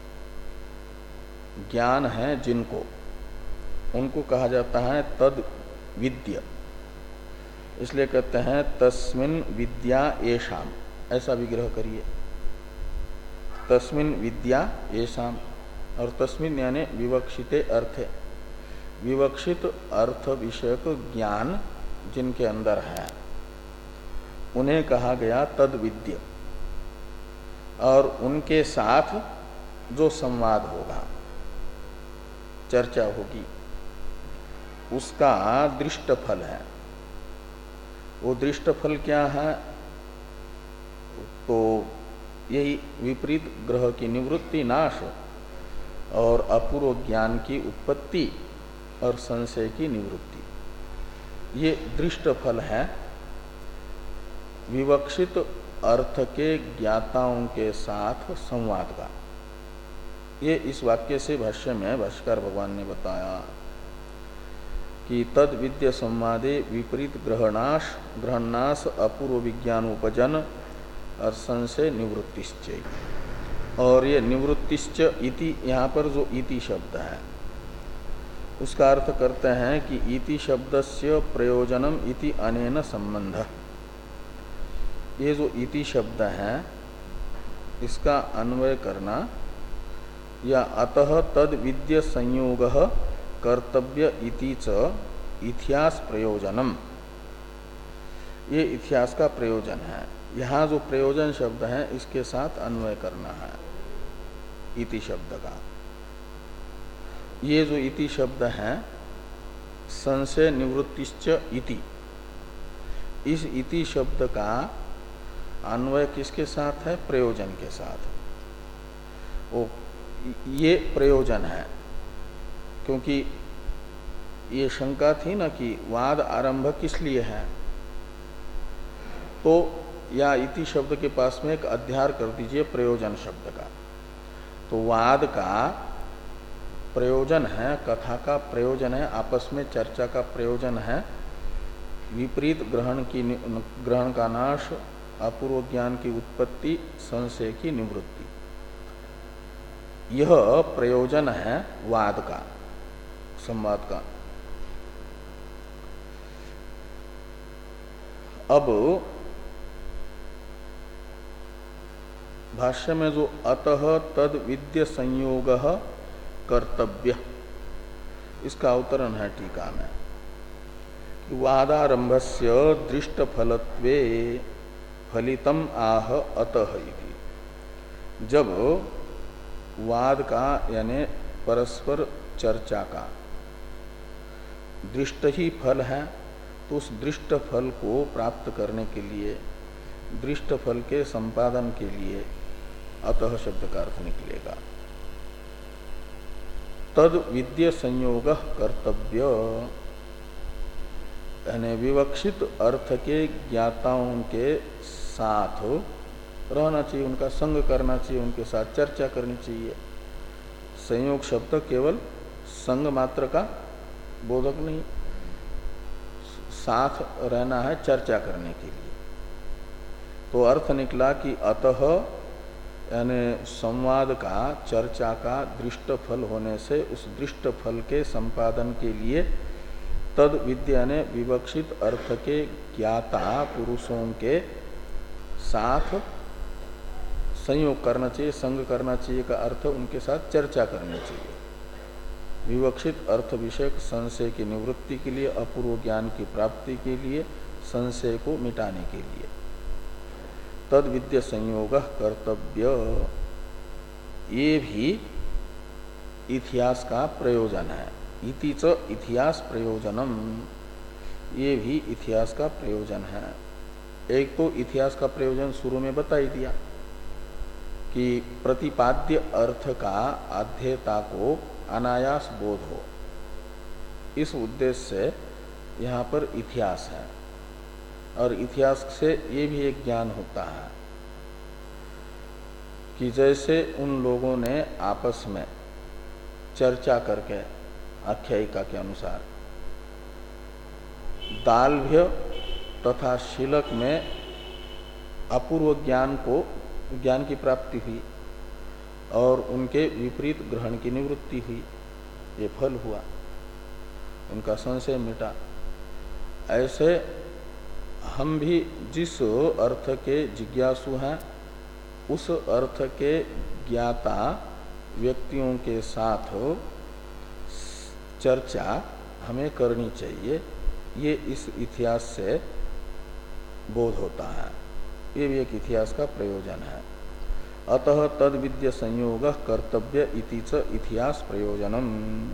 [SPEAKER 1] ज्ञान है जिनको, उनको कहा जाता है तद विद्य। इसलिए कहते हैं तस्मिन् विद्या येषाम्, ऐसा विग्रह करिए, तस्मिन् विद्या येषाम्, और तस्मिन् यानी विवक्षिते अर्थे, विवक्षित अर्थ विषयक ज्ञान जिनके अंदर है उन्हें कहा गया तद विद्य। और उनके साथ जो संवाद होगा, चर्चा होगी, उसका दृष्ट फल है। वो दृष्ट फल क्या है, तो यही विपरीत ग्रह की निवृत्ति, नाश और अपूर्व ज्ञान की उत्पत्ति और संशय की निवृत्ति। ये दृष्ट फल है विवक्षित अर्थ के ज्ञाताओं के साथ संवाद का। ये इस वाक्य से भाष्य में भाष्यकार भगवान ने बताया कि तद विद्य संवादे विपरीत ग्रहणाश ग्रहणास अपूर्व विज्ञानोपजन और संशय निवृत्तिश्च। और ये निवृत्तिश्च इति, यहाँ पर जो इति शब्द है उसका अर्थ करते हैं कि इति शब्दस्य प्रयोजनम इति अनेन संबंध। ये जो इति शब्द है इसका अन्वय करना या अतः तद विद्य संयोग कर्तव्य इति च इतिहास प्रयोजनम, ये इतिहास का प्रयोजन है। यहाँ जो प्रयोजन शब्द है इसके साथ अन्वय करना है इति शब्द का। ये जो इति शब्द है संशय निवृत्तिश्च इति, इस इति शब्द का अन्वय किसके साथ है? प्रयोजन के साथ। वो ये प्रयोजन है, क्योंकि ये शंका थी ना कि वाद आरंभ किस लिए है, तो या इति शब्द के पास में एक अध्यार कर दीजिए प्रयोजन शब्द का। तो वाद का प्रयोजन है, कथा का प्रयोजन है, आपस में चर्चा का प्रयोजन है विपरीत ग्रहण की ग्रहण का नाश, अपूर्व ज्ञान की उत्पत्ति, संशय की निवृत्ति। यह प्रयोजन है वाद का, संवाद का। अब भाष्य में जो अतः तद विद्य संयोग कर्तव्य, इसका अवतरण है टीका में। वादारंभस्य दृष्ट फलत्वे फलितम आह अतः इति। जब वाद का यानी परस्पर चर्चा का दृष्ट ही फल है, तो उस दृष्ट फल को प्राप्त करने के लिए, दृष्ट फल के संपादन के लिए अतः शब्द का अर्थ निकलेगा। तद विद्य संयोग कर्तव्य, यानी विवक्षित अर्थ के ज्ञाताओं के साथ रहना चाहिए, उनका संग करना चाहिए, उनके साथ चर्चा करनी चाहिए। संयोग शब्द केवल संग मात्र का बोधक नहीं, साथ रहना है चर्चा करने के लिए। तो अर्थ निकला कि अतः यानी संवाद का, चर्चा का दृष्ट फल होने से उस दृष्ट फल के संपादन के लिए तद विद्या ने विवक्षित अर्थ के ज्ञाता पुरुषों के साथ संयोग करना चाहिए, संग करना चाहिए का अर्थ उनके साथ चर्चा करनी चाहिए। विवक्षित अर्थ विषयक संशय की निवृत्ति के लिए, अपूर्व ज्ञान की प्राप्ति के लिए, संशय को मिटाने के लिए तद विद्य संयोग कर्तव्य, ये भी इतिहास का प्रयोजन है। इति च इतिहास प्रयोजनम, ये भी इतिहास का प्रयोजन है। एक तो इतिहास का प्रयोजन शुरू में बता ही दिया कि प्रतिपाद्य अर्थ का आध्येता को अनायास बोध हो, इस उद्देश्य से यहाँ पर इतिहास है। और इतिहास से ये भी एक ज्ञान होता है कि जैसे उन लोगों ने आपस में चर्चा करके आख्यायिका के अनुसार दालभ्य तथा शिलक में अपूर्व ज्ञान को ज्ञान की प्राप्ति हुई और उनके विपरीत ग्रहण की निवृत्ति हुई, ये फल हुआ, उनका संशय मिटा। ऐसे हम भी जिस अर्थ के जिज्ञासु हैं उस अर्थ के ज्ञाता व्यक्तियों के साथ चर्चा हमें करनी चाहिए, ये इस इतिहास से बोध होता है। ये भी एक इतिहास का प्रयोजन है। अतः तद विद्य संयोग कर्तव्य इति च इतिहास प्रयोजनम।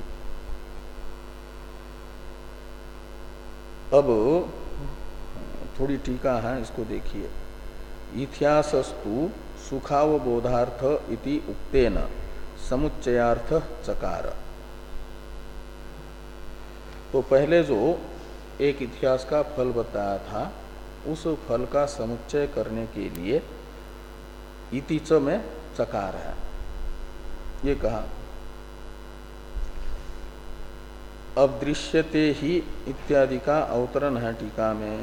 [SPEAKER 1] अब थोड़ी टीका है, इसको देखिए। इतिहासस्तु सुखावबोधार्थ इति उक्तेन समुच्चयार्थ चकार। तो पहले जो एक इतिहास का फल बताया था, उस फल का समुच्चय करने के लिए इति च में चकार है, ये कहा। अब दृश्यते ही इत्यादि का अवतरण है टीका में।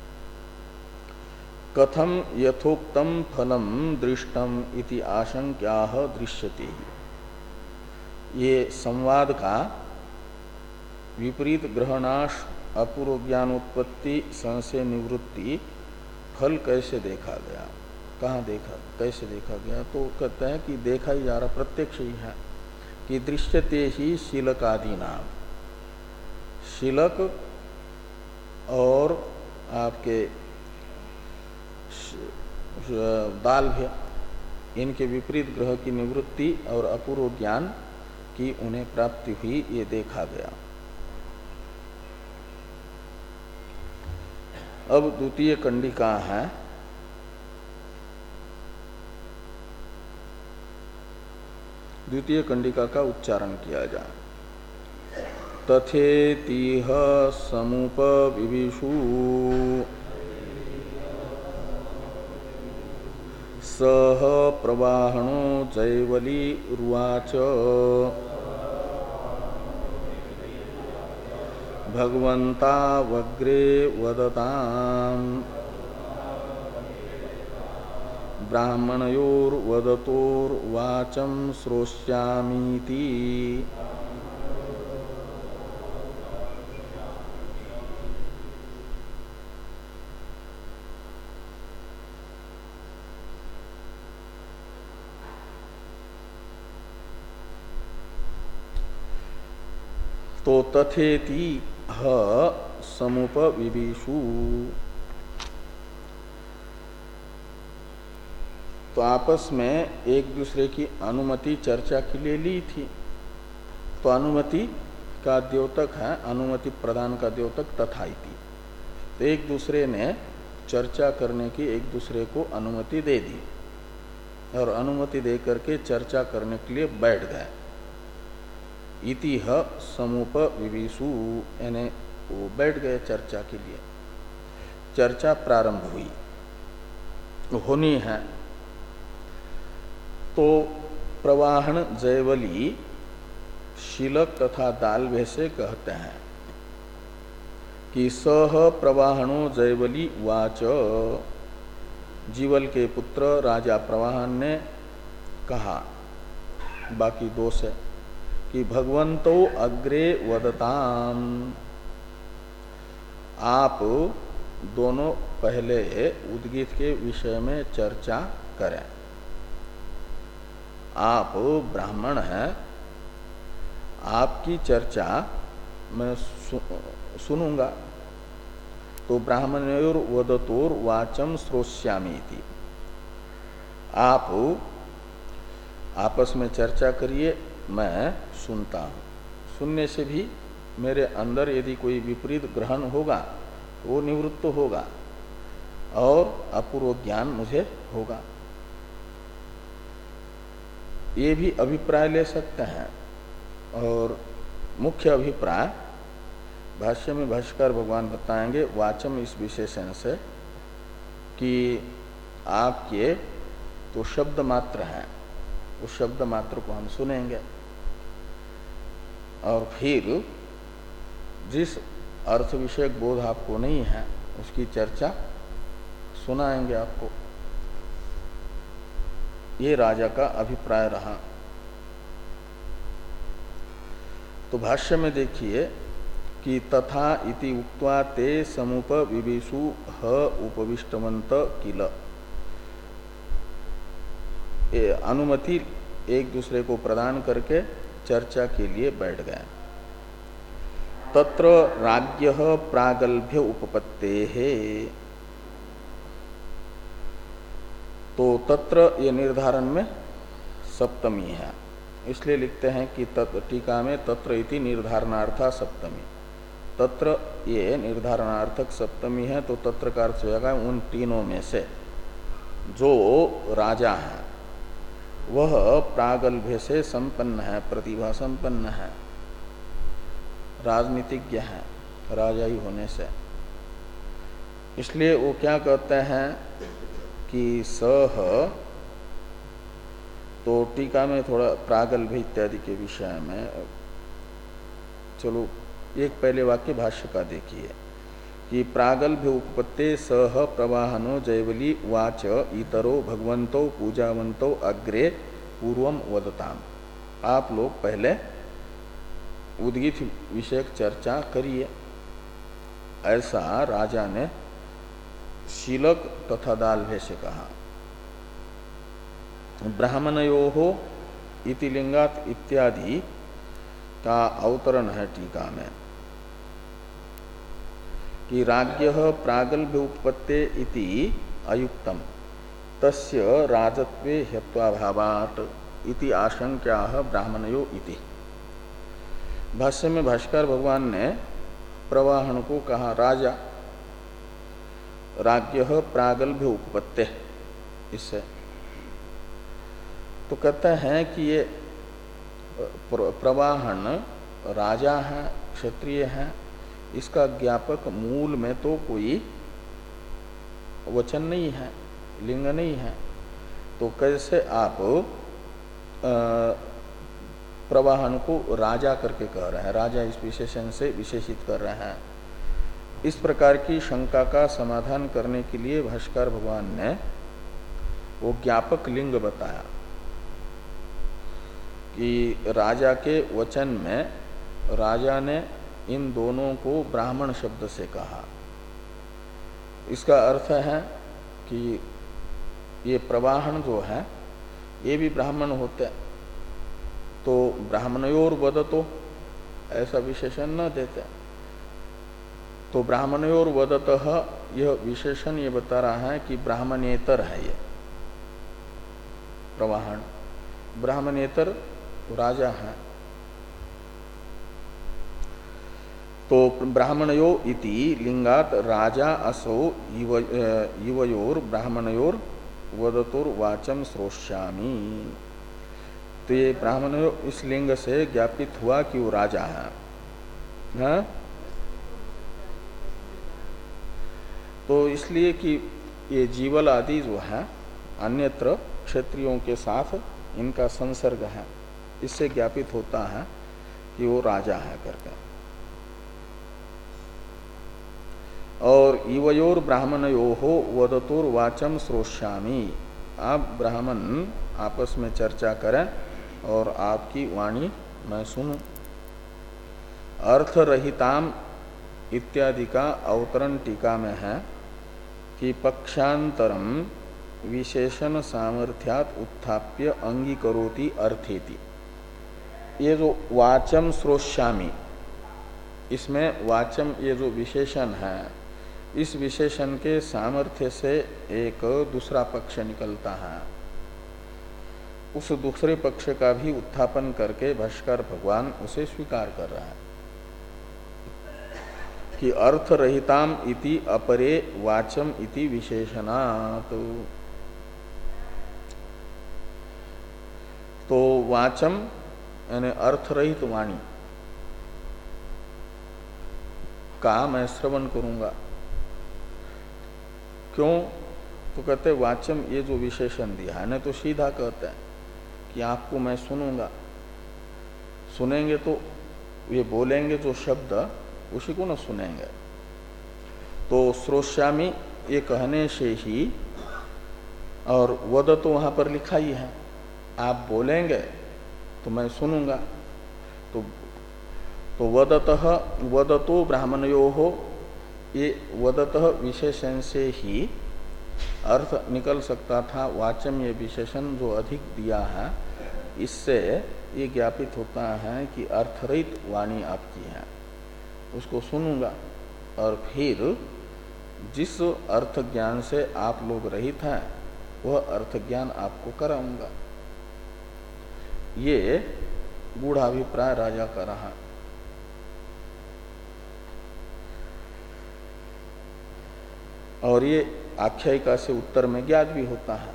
[SPEAKER 1] कथम यथोक्तम फलम दृष्टम इति आशंक्याः दृश्यते ही। ये संवाद का विपरीत ग्रहणाश अपूर्व ज्ञानोत्पत्ति संशय निवृत्ति फल कैसे देखा गया, कहाँ देखा, कैसे देखा गया? तो कहते हैं कि देखा ही जा रहा, प्रत्यक्ष ही है कि दृश्यते ही शीलकादि नाम, शीलक और आपके दाल्भ्य, इनके विपरीत ग्रह की निवृत्ति और अपूर्व ज्ञान की उन्हें प्राप्ति हुई, ये देखा गया। अब द्वितीय कंडिका है, द्वितीय कंडिका का उच्चारण किया जाए। तथेतिह समुपविविषु सह प्रवाहणो जैवली रुवाच भगवन्ता वग्रे वदताम् ब्राह्मणयोर्वदतोर्वाचं श्रोष्यामीति। तो तथेति ह समुपविविषु, तो आपस में एक दूसरे की अनुमति चर्चा के लिए ली थी। तो अनुमति का द्योतक है, अनुमति प्रदान का द्योतक तथा इति। तो एक दूसरे ने चर्चा करने की एक दूसरे को अनुमति दे दी और अनुमति दे करके चर्चा करने के लिए बैठ गए। इति ह समुपविविषु, यानी वो बैठ गए चर्चा के लिए, चर्चा प्रारंभ हुई, होनी है। तो प्रवाहन जैवली शीलक तथा दाल्भ्य से कहते हैं कि सह प्रवाहणो जैवली वाच, जीवल के पुत्र राजा प्रवाहन ने कहा, बाकी दोष है कि भगवंतो अग्रे वदताम, आप दोनों पहले उद्गीत के विषय में चर्चा करें। आप ब्राह्मण हैं, आपकी चर्चा मैं सु, सुनूंगा। तो ब्राह्मणयोर वदतोर वाचम श्रोष्यामीति, आप आपस में चर्चा करिए, मैं सुनता हूँ। सुनने से भी मेरे अंदर यदि कोई विपरीत ग्रहण होगा तो वो निवृत्त होगा और अपूर्व ज्ञान मुझे होगा। ये भी अभिप्राय ले सकते हैं। और मुख्य अभिप्राय भाष्य में भाष्यकार भगवान बताएंगे वाचम इस विशेषण से कि आपके तो शब्द मात्र हैं, उस शब्द मात्र को हम सुनेंगे और फिर जिस अर्थ विषयक बोध आपको नहीं है उसकी चर्चा सुनाएंगे आपको। ये राजा का अभिप्राय रहा। तो भाष्य में देखिए कि तथा इति उक्त्वा ते समुप विविषु ह उपविष्टवंत किल, अनुमति एक दूसरे को प्रदान करके चर्चा के लिए बैठ गए। तत्र राज्ञः प्रागल्भ्य उपपत्तेः, तो तत्र ये निर्धारण में सप्तमी है, इसलिए लिखते हैं कि तत्र टीका में तत्र इति निर्धारणार्था सप्तमी। तत्र ये निर्धारणार्थक सप्तमी है, तो तत्र का अर्थ होगा उन तीनों में से जो राजा है वह प्रागल्भ्य से संपन्न है, प्रतिभा संपन्न है। राजनीतिज्ञ है राजाई होने से। इसलिए वो क्या कहते हैं कि सह, तो टीका में थोड़ा प्रागल्भ इत्यादि के विषय में, चलो एक पहले वाक्य भाष्य का देखिए कि प्रागल्भ उपपत्ते सह प्रवाहनो जैवली वाच इतरो भगवंतो पूजावंतो अग्रे पूर्वम वदताम। आप लोग पहले उद्गीत विषयक चर्चा करिए, ऐसा राजा ने शीलक तथा दाल्भे से कहा। ब्राह्मणयोः इति लिंगात इत्यादि का अवतरण है टीका में कि राज्ञः प्रागल्भ उपपत्ते इति अयुक्तम तस्य राजत्वे हेत्वाभावात् इति आशंक्याः ब्राह्मणयो इति। भाष्य में भाष्कर भगवान ने प्रवाहन को कहा राजा, राज्ञः प्रागल्भ उपपत्ते, इससे तो कहते हैं कि ये प्रवाहन राजा है, क्षत्रिय है, इसका ज्ञापक मूल में तो कोई वचन नहीं है, लिंग नहीं है, तो कैसे आप प्रवाहन को राजा करके कह रहे हैं, राजा इस विशेषण से विशेषित कर रहे हैं। इस प्रकार की शंका का समाधान करने के लिए भाष्कर भगवान ने वो ज्ञापक लिंग बताया कि राजा के वचन में राजा ने इन दोनों को ब्राह्मण शब्द से कहा। इसका अर्थ है कि ये प्रवाहन जो है ये भी ब्राह्मण होते, तो ब्राह्मणयोर वदतो ऐसा विशेषण न देते, तो ब्राह्मणयोर वदतः यह विशेषण ये बता रहा है कि ब्राह्मणेतर है ये प्रवाहन, ब्राह्मणेतर राजा है। तो ब्राह्मणयो इति लिंगात राजा असो युव, युवयोर ब्राह्मणयोर वदतोर वाचम श्रोष्यामि। तो ये ब्राह्मणयो इस लिंग से ज्ञापित हुआ कि वो राजा है, है? तो इसलिए कि ये जीवल आदि जो है अन्यत्र क्षत्रियों के साथ इनका संसर्ग है, इससे ज्ञापित होता है कि वो राजा है करके। और युवयोर ब्राह्मणयोः वदतोर वाचम श्रोष्यामि, आप ब्राह्मण आपस में चर्चा करें और आपकी वाणी मैं सुनूं। अर्थरहिताम इत्यादि का अवतरण टीका में है कि पक्षांतरम विशेषण सामर्थ्यात उत्थाप्य अंगीकरोति अर्थेति। ये जो वाचम श्रोष्यामि, इसमें वाचम ये जो विशेषण है, इस विशेषण के सामर्थ्य से एक दूसरा पक्ष निकलता है। उस दूसरे पक्ष का भी उत्थापन करके भाष्कर भगवान उसे स्वीकार कर रहा है कि अर्थ रहिताम इति अपरे वाचम इति विशेषणात्। तो वाचम यानी अर्थ रहित वाणी का मैं श्रवण करूंगा। क्यों? तो कहते वाचम ये जो विशेषण दिया है ना, तो सीधा कहते हैं कि आपको मैं सुनूंगा। सुनेंगे तो ये बोलेंगे जो शब्द उसी को न सुनेंगे। तो श्रोष्यामि ये कहने से ही, और वद तो वहां पर लिखा ही है, आप बोलेंगे तो मैं सुनूंगा। तो तो वदतः वदतो ब्राह्मणयोः, ये वदतः विशेषण से ही अर्थ निकल सकता था। वाचम ये विशेषण जो अधिक दिया है, इससे ये ज्ञापित होता है कि अर्थरहित वाणी आपकी है, उसको सुनूंगा और फिर जिस अर्थ ज्ञान से आप लोग रहित हैं वह अर्थ ज्ञान आपको कराऊंगा। ये गूढ़ाभिप्राय राजा का रहा। और ये आख्यायिका से उत्तर में ज्ञात भी होता है।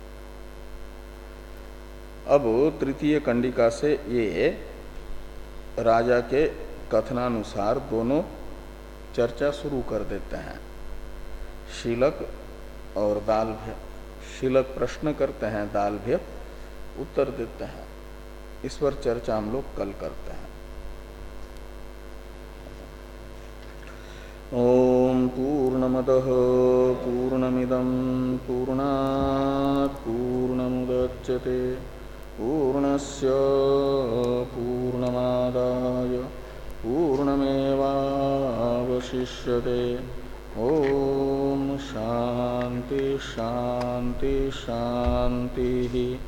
[SPEAKER 1] अब तृतीय कंडिका से ये राजा के कथनानुसार दोनों चर्चा शुरू कर देते हैं। शीलक और दालभ्य। शीलक प्रश्न करते हैं, दालभ्य उत्तर देते हैं। इस पर चर्चा हम लोग कल करते हैं। ओम पूर्णमदः पूर्णमिदं पूर्णात् पूर्णमुदच्यते पूर्णस्य पूर्णमादाय पूर्णमेवावशिष्यते। ओम शांति शांति शांति।